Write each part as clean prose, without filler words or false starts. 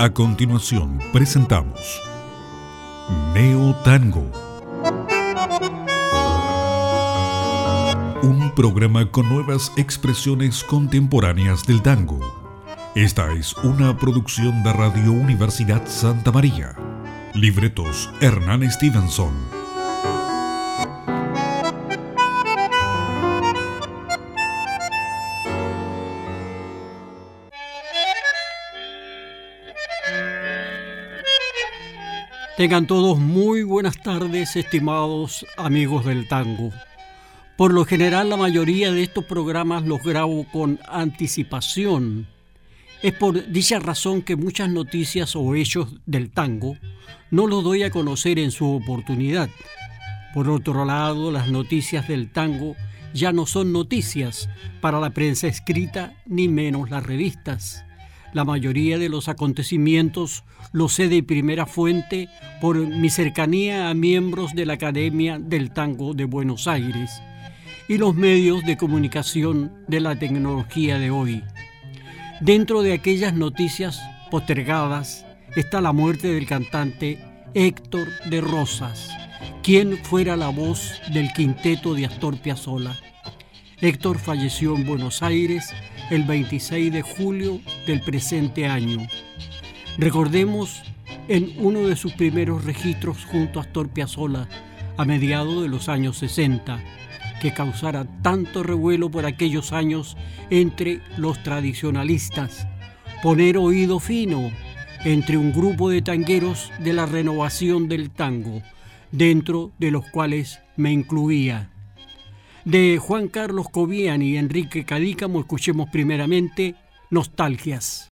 A continuación presentamos Neo Tango, un programa con nuevas expresiones contemporáneas del tango. Esta es una producción de Radio Universidad Santa María. Libretos Hernán Stevenson. Tengan todos muy buenas tardes, estimados amigos del tango. Por lo general, la mayoría de estos programas los grabo con anticipación. Es por dicha razón que muchas noticias o hechos del tango no los doy a conocer en su oportunidad. Por otro lado, las noticias del tango ya no son noticias para la prensa escrita, ni menos las revistas. La mayoría de los acontecimientos los sé de primera fuente por mi cercanía a miembros de la Academia del Tango de Buenos Aires y los medios de comunicación de la tecnología de hoy. Dentro de aquellas noticias postergadas está la muerte del cantante Héctor de Rosas, quien fuera la voz del quinteto de Astor Piazzolla. Héctor falleció en Buenos Aires el 26 de julio del presente año. Recordemos en uno de sus primeros registros junto a Astor Piazzolla a mediados de los años 60, que causara tanto revuelo por aquellos años entre los tradicionalistas, poner oído fino entre un grupo de tangueros de la renovación del tango, dentro de los cuales me incluía. De Juan Carlos Cobian y Enrique Cadícamo escuchemos primeramente Nostalgias.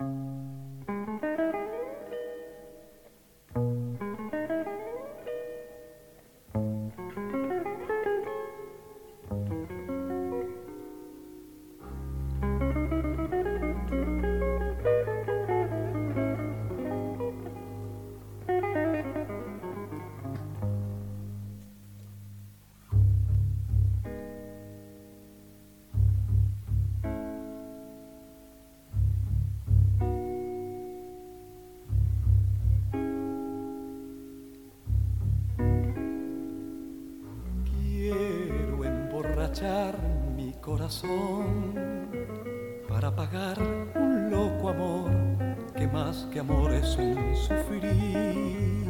Mi corazón para pagar un loco amor que más que amor es un sufrir.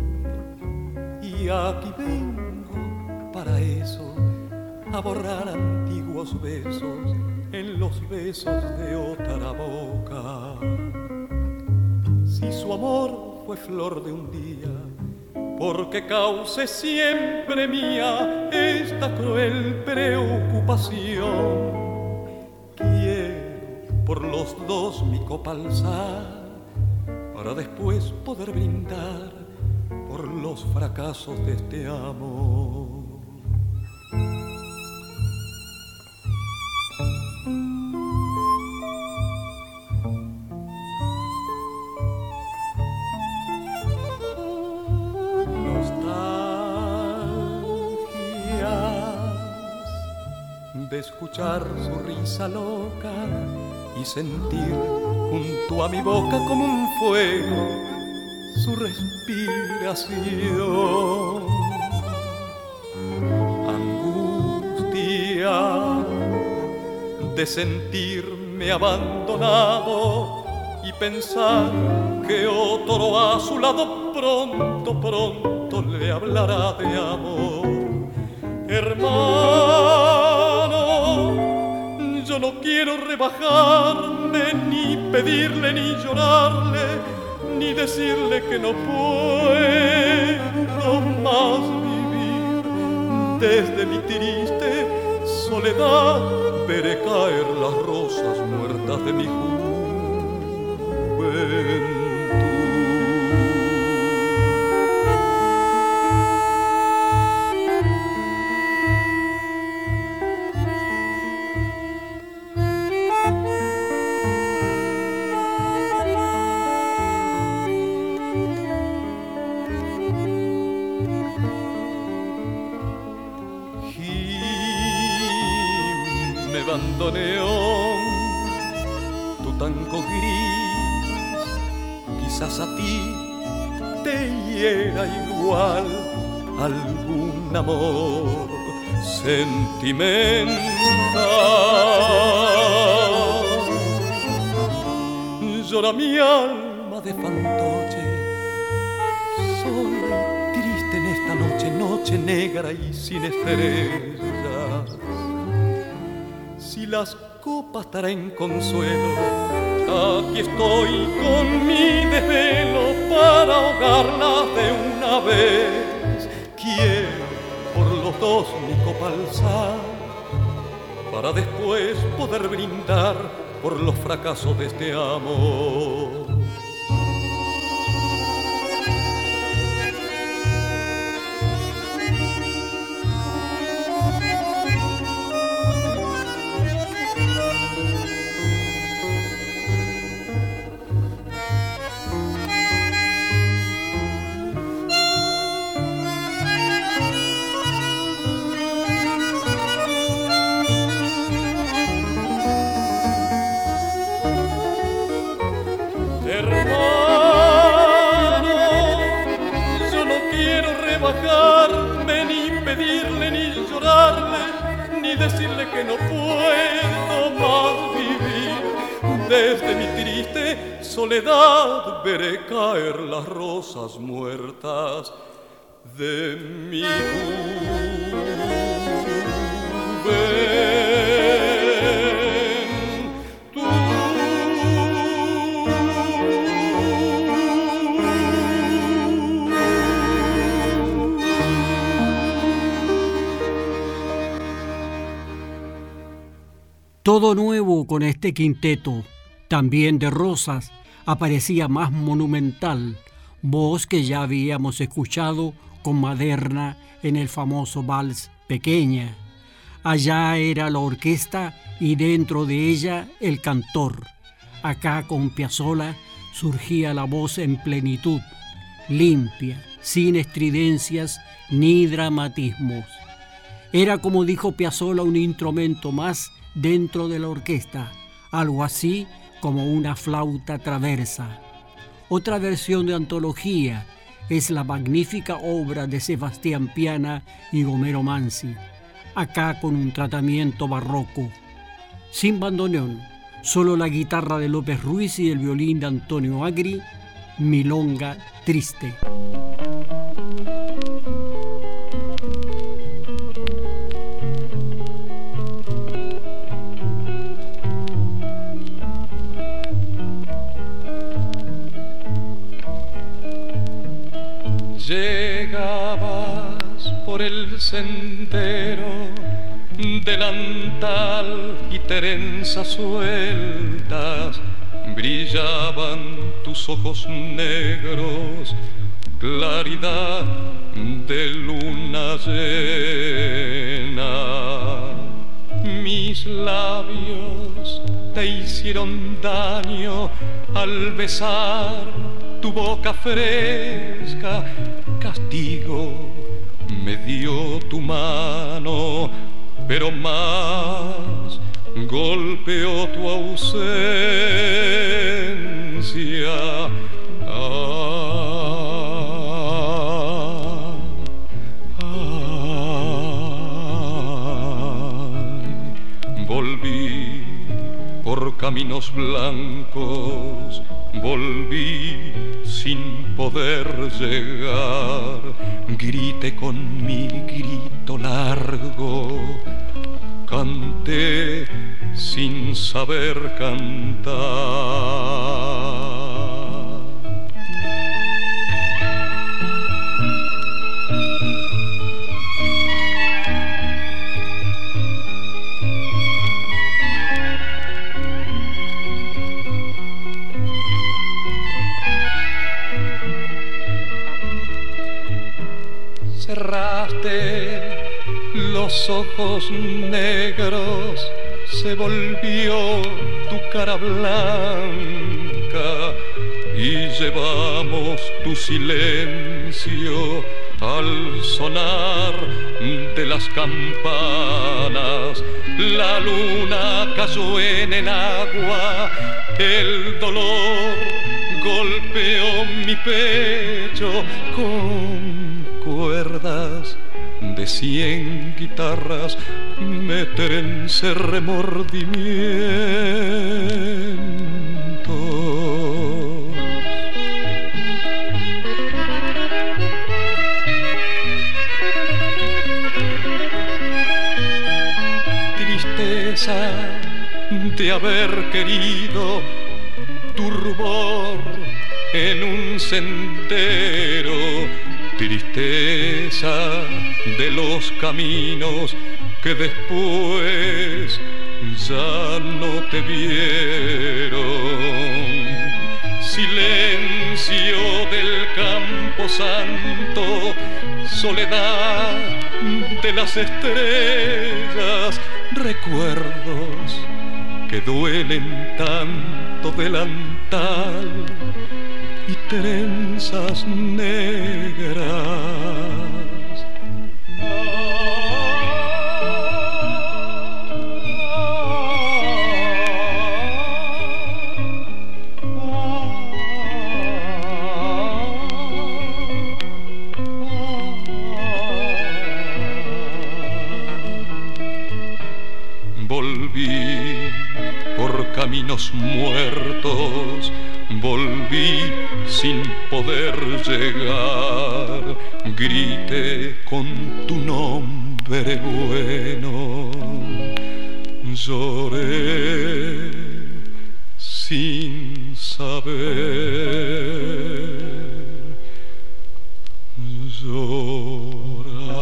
Y aquí vengo para eso, a borrar antiguos besos en los besos de otra boca. Si su amor fue flor de un día, porque cause siempre mía esta cruel preocupación. Quiero por los dos mi copa alzar, para después poder brindar por los fracasos de este amor. De escuchar su risa loca y sentir junto a mi boca como un fuego su respiración. Angustia de sentirme abandonado y pensar que otro a su lado pronto le hablará de amor. Hermano, yo no quiero rebajarme, ni pedirle, ni llorarle, ni decirle que no puedo más vivir. Desde mi triste soledad veré caer las rosas muertas de mi juventud. bandoneón, tu tango gris quizás a ti te hiera igual algún amor sentimental. Llora mi alma de fantoche, sola y triste en esta noche, noche negra y sin estrellas. Si las copas traen consuelo, aquí estoy con mi desvelo para ahogarlas de una vez. Quiero por los dos mi copa alzar, para después poder brindar por los fracasos de este amor. Decirle que no puedo más vivir. Desde mi triste soledad veré caer las rosas muertas de mi Todo nuevo con este quinteto, también de Rosas, aparecía más monumental, voz que ya habíamos escuchado con Maderna en el famoso vals Pequeña. Allá era la orquesta y dentro de ella el cantor. Acá con Piazzolla surgía la voz en plenitud, limpia, sin estridencias ni dramatismos. Era, como dijo Piazzolla, un instrumento más dentro de la orquesta, algo así como una flauta traversa. Otra versión de antología es la magnífica obra de Sebastián Piana y Gomero Manzi, acá con un tratamiento barroco. Sin bandoneón, solo la guitarra de López Ruiz y el violín de Antonio Agri, Milonga Triste. Llegabas por el sendero, delantal y trenzas sueltas, brillaban tus ojos negros, claridad de luna llena. Mis labios te hicieron daño al besar tu boca fresca, castigo me dio tu mano, pero más golpeó tu ausencia. Volví por caminos blancos, volví sin poder llegar, grité con mi grito largo, canté sin saber cantar. Cerraste los ojos negros, se volvió tu cara blanca y llevamos tu silencio al sonar de las campanas. La luna cayó en el agua, el dolor golpeó mi pecho con cuerdas de 100 guitarras, me trence remordimientos. Tristeza de haber querido tu rubor en un sendero, tristeza de los caminos que después ya no te vieron. Silencio del campo santo, soledad de las estrellas, recuerdos que duelen tanto, delantal y trenzas negras. Volví por caminos muertos, volví sin poder llegar, grité con tu nombre bueno, lloré sin saber llorar.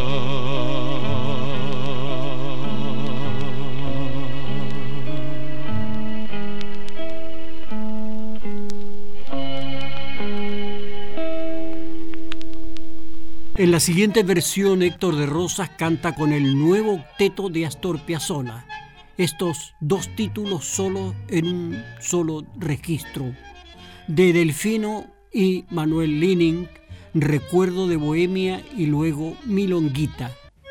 En la siguiente versión, Héctor de Rosas canta con el nuevo octeto de Astor Piazzolla. Estos dos títulos solo en un solo registro. De Delfino y Manuel Lining, Recuerdo de Bohemia y luego Milonguita.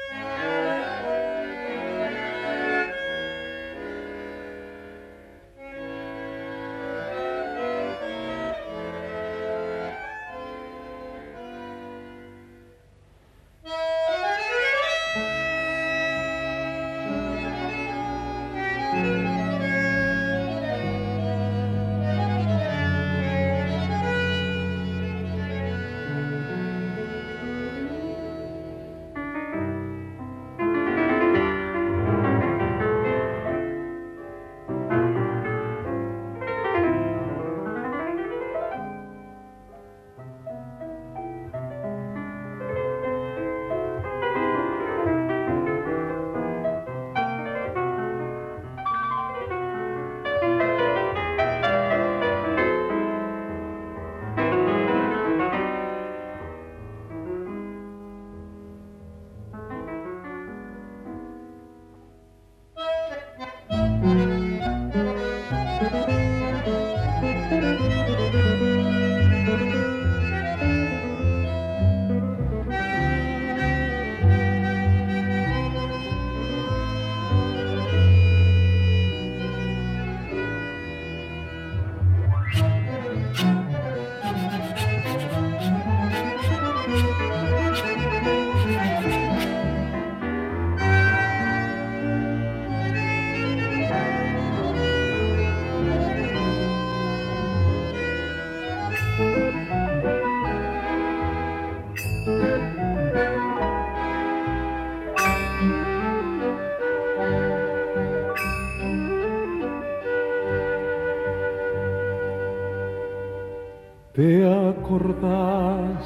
¿Te acordás,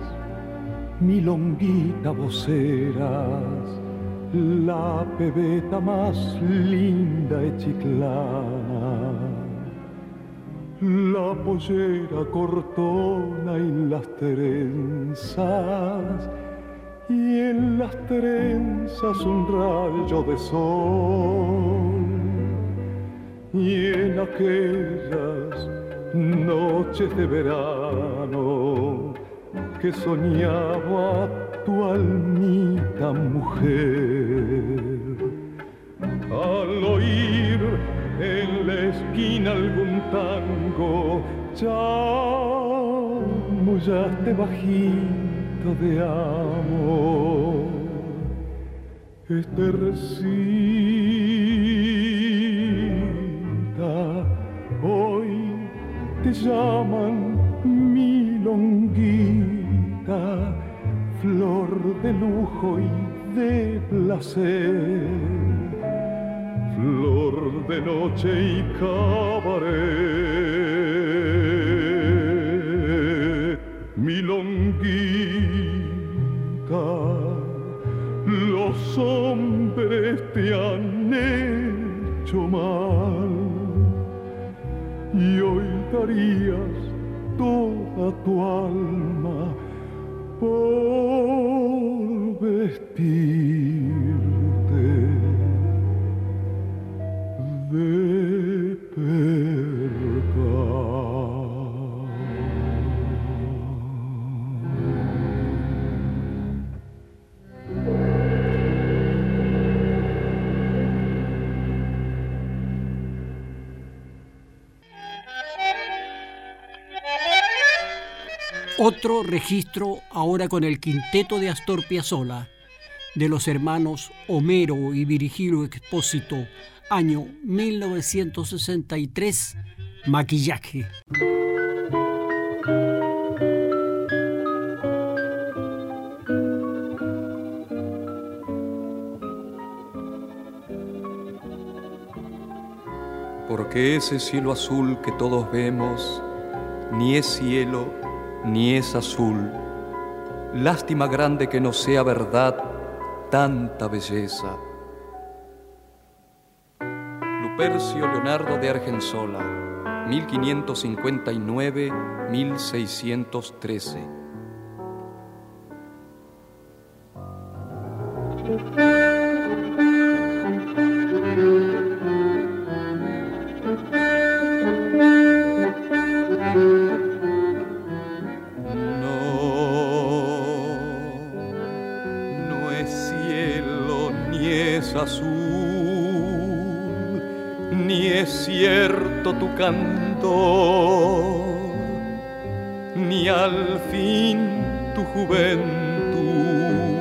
milonguita voceras, la pebeta más linda y chiclana? La pollera cortona y las trenzas, y en las trenzas un rayo de sol, y en aquellas noches de verano que soñaba tu almita mujer. Al oír en la esquina algún tango, chamullaste bajito de amor, Estercita, hoy te llaman milonguita, flor de lujo y de placer, flor de noche y cabaret, milonguita, los hombres te han hecho mal y hoy darías toda tu alma por vestirte de percal. Otro registro ahora con el quinteto de Astor Piazzolla, de los hermanos Homero y Virgilio Expósito, año 1963, Maquillaje. Porque ese cielo azul que todos vemos ni es cielo ni es azul. Lástima grande que no sea verdad tanta belleza. Lupercio Leonardo de Argensola, 1559-1613. Azul, ni es cierto tu cantor, ni al fin tu juventud.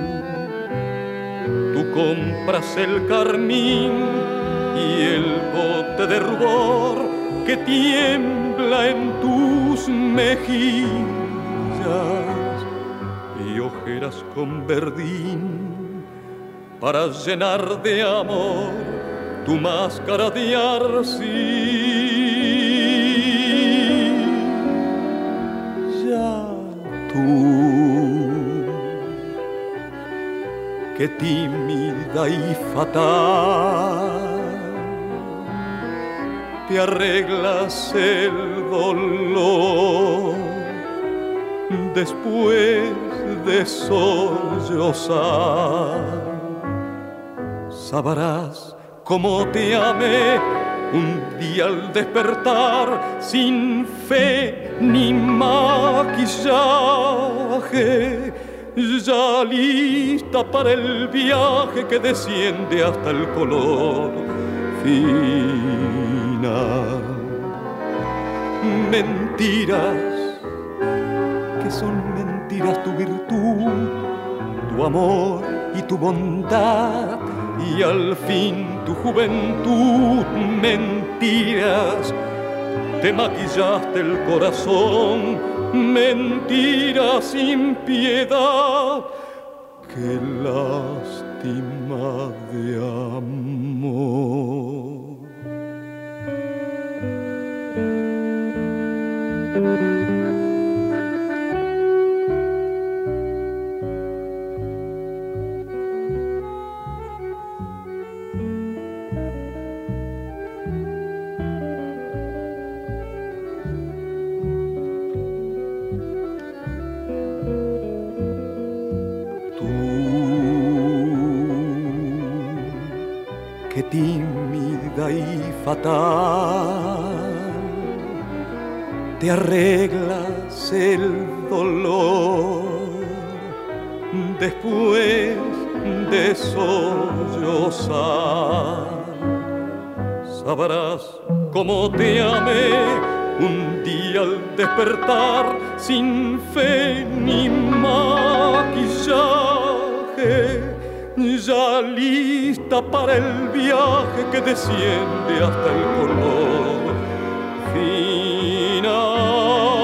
Tú compras el carmín y el bote de rubor que tiembla en tus mejillas y ojeras con verdín para llenar de amor tu máscara de arcilla. Ya tú, que tímida y fatal, te arreglas el dolor después de sollozar. Sabrás cómo te amé un día al despertar, sin fe ni maquillaje, ya lista para el viaje que desciende hasta el color final. Mentiras, que son mentiras tu virtud, tu amor y tu bondad, y al fin tu juventud. Mentiras, te maquillaste el corazón, mentiras sin piedad, qué lástima de amor. Qué tímida y fatal, te arreglas el dolor después de sollozar. Sabrás cómo te amé Un día al despertar, sin fe ni maquillaje, ya lista para el viaje que desciende hasta el color final.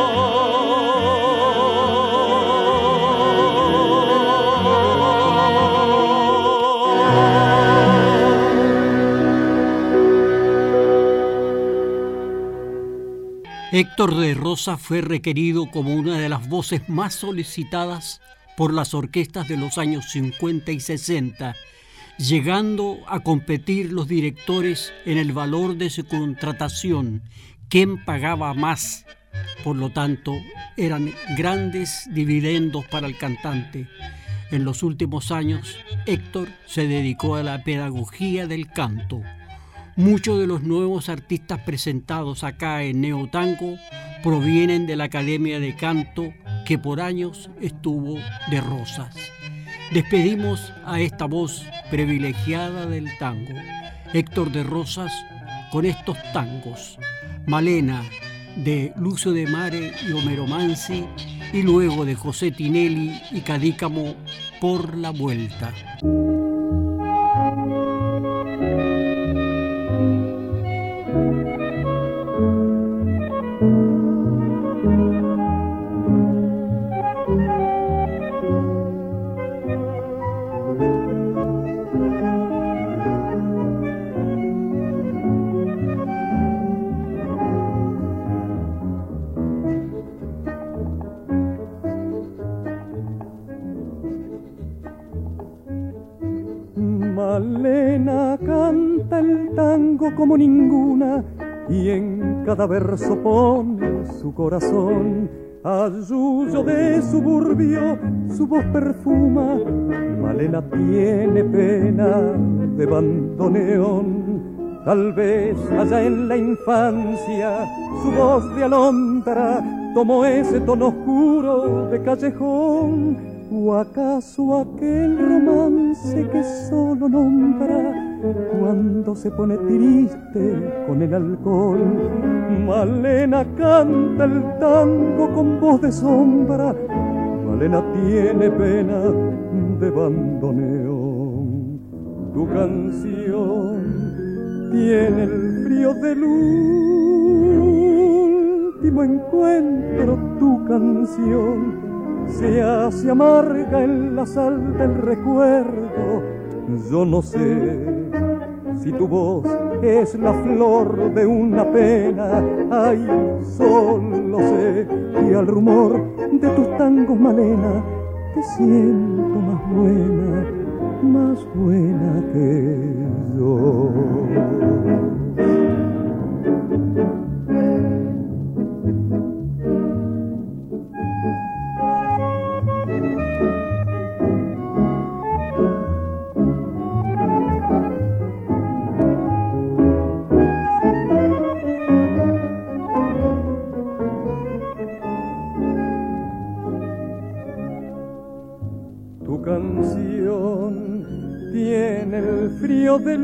Héctor de Rosas fue requerido como una de las voces más solicitadas por las orquestas de los años 50 y 60, llegando a competir los directores en el valor de su contratación, quién pagaba más. Por lo tanto, eran grandes dividendos para el cantante. En los últimos años, Héctor se dedicó a la pedagogía del canto. Muchos de los nuevos artistas presentados acá en Neotango provienen de la Academia de Canto que por años estuvo de Rosas. Despedimos a esta voz privilegiada del tango, Héctor de Rosas, con estos tangos: Malena, de Lucio de Mare y Homero Manzi, y luego de José Tinelli y Cadícamo, Por la Vuelta. Malena canta el tango como ninguna y en cada verso pone su corazón. Ayuyo de suburbio su voz perfuma. Malena tiene pena de bandoneón. Tal vez allá en la infancia su voz de alondra tomó ese tono oscuro de callejón. ¿O acaso aquel romance que solo nombra cuando se pone triste con el alcohol? Malena canta el tango con voz de sombra. Malena tiene pena de bandoneón. Tu canción tiene el frío del último encuentro. Tu canción se hace amarga en la sal del recuerdo. Yo no sé si tu voz es la flor de una pena. Ay, solo sé que al rumor de tus tangos, Malena, te siento más buena que yo. Tu canción tiene el frío del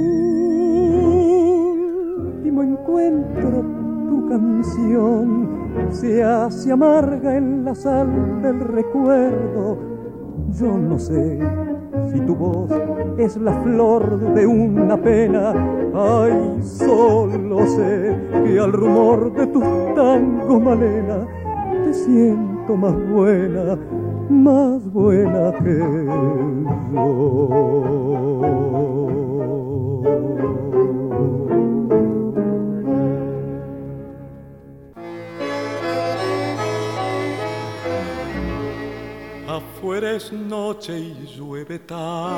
último encuentro. Tu canción se hace amarga en la sal del recuerdo. Yo no sé si tu voz es la flor de una pena. Ay, solo sé que al rumor de tus tangos, Malena, te siento más buena que yo. Afuera es noche y llueve tanto.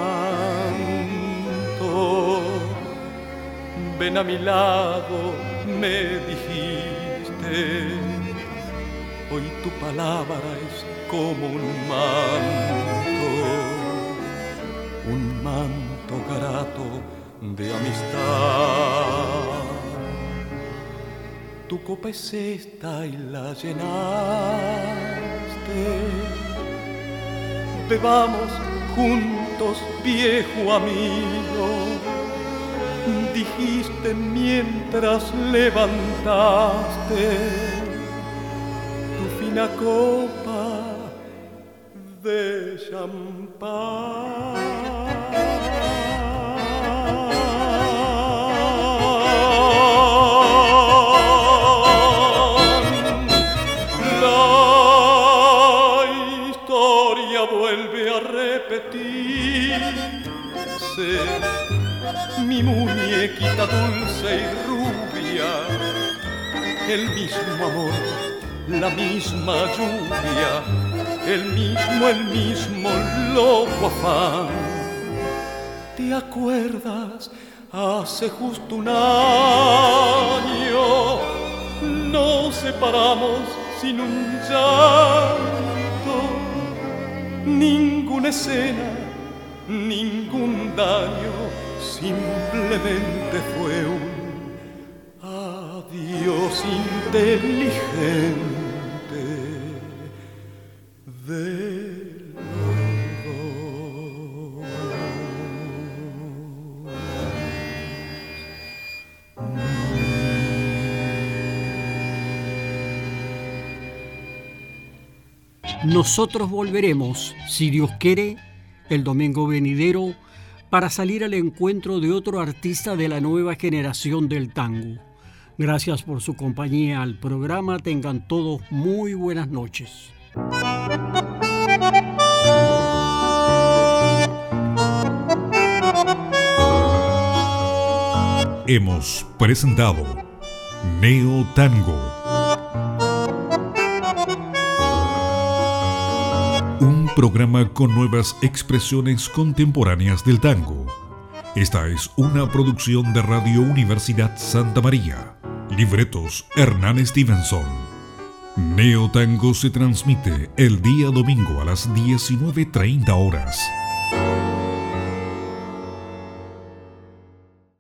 Ven a mi lado, me dijiste. Hoy tu palabra es como un manto grato de amistad. Tu copa es esta y la llenaste. Bebamos juntos, viejo amigo, dijiste mientras levantaste tu fina copa de champán. La historia vuelve a repetirse, mi muñequita dulce y rubia, el mismo amor, la misma lluvia, el mismo loco afán. ¿Te acuerdas? Hace justo un año nos separamos sin un llanto, ninguna escena, ningún daño, simplemente fue un adiós inteligente de los dos. Nosotros volveremos, si Dios quiere, el domingo venidero, para salir al encuentro de otro artista de la nueva generación del tango. Gracias por su compañía al programa. Tengan todos muy buenas noches. Hemos presentado Neo Tango, un programa con nuevas expresiones contemporáneas del tango. Esta es una producción de Radio Universidad Santa María. Libretos Hernán Stevenson. Neo Tango se transmite el día domingo a las 19:30 horas.